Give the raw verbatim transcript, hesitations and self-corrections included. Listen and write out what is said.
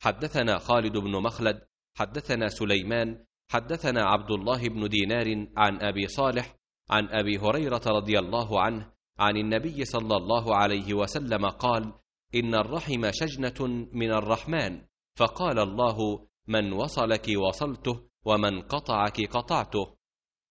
حدثنا خالد بن مخلد حدثنا سليمان حدثنا عبد الله بن دينار عن أبي صالح عن أبي هريرة رضي الله عنه عن النبي صلى الله عليه وسلم قال: إن الرحم شجنة من الرحمن، فقال الله: من وصلك وصلته ومن قطعك قطعته.